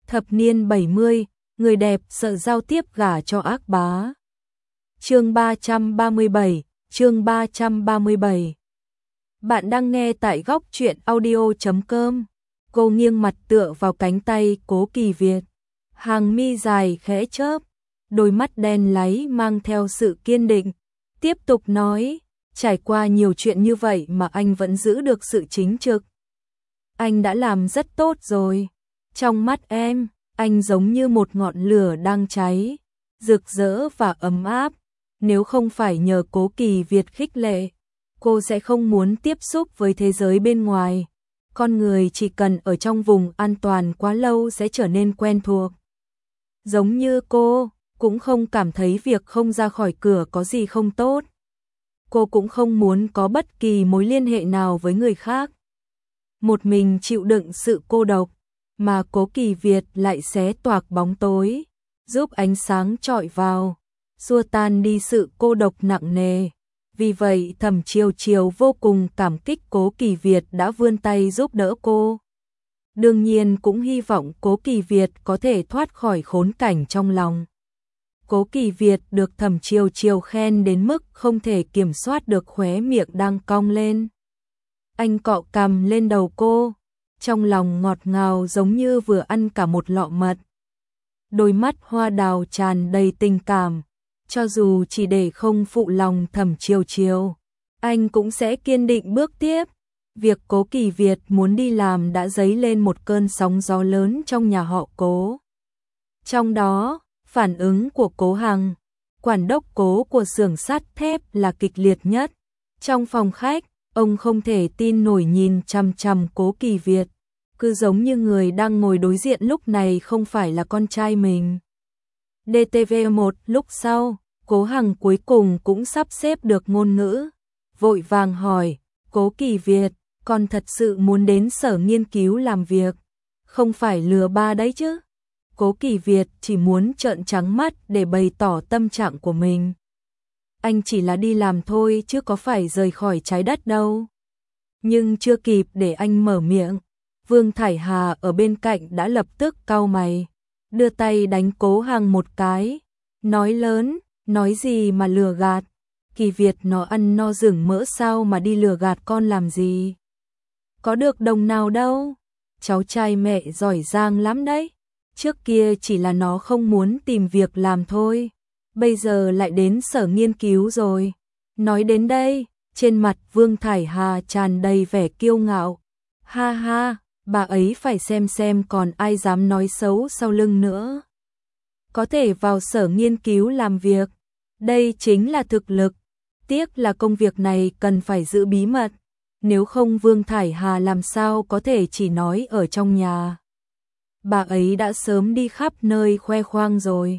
Thập niên 70, người đẹp sợ giao tiếp gả cho ác bá. Chương 337, chương 337. Bạn đang nghe tại góc truyện audio.com. Cô nghiêng mặt tựa vào cánh tay Cố Kỳ Việt. Hàng mi dài khẽ chớp, đôi mắt đen láy mang theo sự kiên định. Tiếp tục nói, trải qua nhiều chuyện như vậy mà anh vẫn giữ được sự chính trực. Anh đã làm rất tốt rồi. Trong mắt em, anh giống như một ngọn lửa đang cháy, rực rỡ và ấm áp. Nếu không phải nhờ Cố Kỳ Việt khích lệ, cô sẽ không muốn tiếp xúc với thế giới bên ngoài. Con người chỉ cần ở trong vùng an toàn quá lâu sẽ trở nên quen thuộc. Giống như cô, cũng không cảm thấy việc không ra khỏi cửa có gì không tốt. Cô cũng không muốn có bất kỳ mối liên hệ nào với người khác. Một mình chịu đựng sự cô độc, mà Cố Kỳ Việt lại xé toạc bóng tối, giúp ánh sáng chọi vào, xua tan đi sự cô độc nặng nề. Vì vậy Thẩm Chiều Chiều vô cùng cảm kích Cố Kỳ Việt đã vươn tay giúp đỡ cô. Đương nhiên cũng hy vọng Cố Kỳ Việt có thể thoát khỏi khốn cảnh trong lòng. Cố Kỳ Việt được Thẩm Chiều Chiều khen đến mức không thể kiểm soát được khóe miệng đang cong lên. Anh cọ cằm lên đầu cô, trong lòng ngọt ngào giống như vừa ăn cả một lọ mật. Đôi mắt hoa đào tràn đầy tình cảm, cho dù chỉ để không phụ lòng Thẩm Chiều Chiều, anh cũng sẽ kiên định bước tiếp. Việc Cố Kỳ Việt muốn đi làm đã dấy lên một cơn sóng gió lớn trong nhà họ Cố. Trong đó, phản ứng của Cố Hằng, quản đốc Cố của xưởng sắt thép là kịch liệt nhất. Trong phòng khách, ông không thể tin nổi nhìn chằm chằm Cố Kỳ Việt, cứ giống như người đang ngồi đối diện lúc này không phải là con trai mình. DTV1 lúc sau, Cố Hằng cuối cùng cũng sắp xếp được ngôn ngữ, vội vàng hỏi, Cố Kỳ Việt, con thật sự muốn đến sở nghiên cứu làm việc, không phải lừa ba đấy chứ? Cố Kỳ Việt chỉ muốn trợn trắng mắt để bày tỏ tâm trạng của mình. Anh chỉ là đi làm thôi chứ có phải rời khỏi trái đất đâu. Nhưng chưa kịp để anh mở miệng, Vương Thải Hà ở bên cạnh đã lập tức cau mày, đưa tay đánh Cố Hằng một cái, nói lớn, nói gì mà lừa gạt, Kỳ Việt nó ăn no rừng mỡ sao mà đi lừa gạt con làm gì. Có được đồng nào đâu, cháu trai mẹ giỏi giang lắm đấy, trước kia chỉ là nó không muốn tìm việc làm thôi, bây giờ lại đến sở nghiên cứu rồi. Nói đến đây, trên mặt Vương Thải Hà tràn đầy vẻ kiêu ngạo, ha ha, bà ấy phải xem còn ai dám nói xấu sau lưng nữa. Có thể vào sở nghiên cứu làm việc, đây chính là thực lực, tiếc là công việc này cần phải giữ bí mật, nếu không Vương Thải Hà làm sao có thể chỉ nói ở trong nhà. Bà ấy đã sớm đi khắp nơi khoe khoang rồi.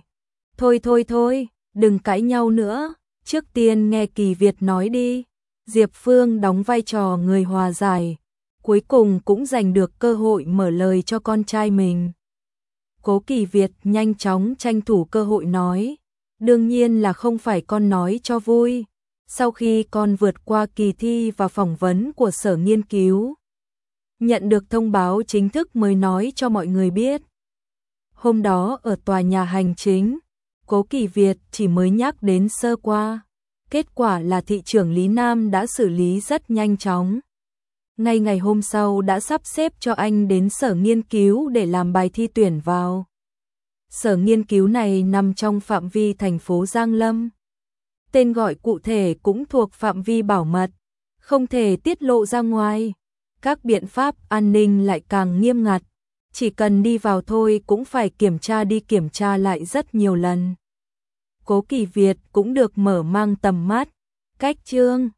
Thôi, đừng cãi nhau nữa, trước tiên nghe Kỳ Việt nói đi. Diệp Phương đóng vai trò người hòa giải, cuối cùng cũng giành được cơ hội mở lời cho con trai mình. Cố Kỳ Việt nhanh chóng tranh thủ cơ hội nói, đương nhiên là không phải con nói cho vui. Sau khi con vượt qua kỳ thi và phỏng vấn của sở nghiên cứu, nhận được thông báo chính thức mới nói cho mọi người biết. Hôm đó ở tòa nhà hành chính, Cố Kỳ Việt chỉ mới nhắc đến sơ qua. Kết quả là thị trưởng Lý Nam đã xử lý rất nhanh chóng. Ngay ngày hôm sau đã sắp xếp cho anh đến sở nghiên cứu để làm bài thi tuyển vào. Sở nghiên cứu này nằm trong phạm vi thành phố Giang Lâm. Tên gọi cụ thể cũng thuộc phạm vi bảo mật, không thể tiết lộ ra ngoài. Các biện pháp an ninh lại càng nghiêm ngặt, chỉ cần đi vào thôi cũng phải kiểm tra đi kiểm tra lại rất nhiều lần. Cố Kỳ Việt cũng được mở mang tầm mắt, cách chương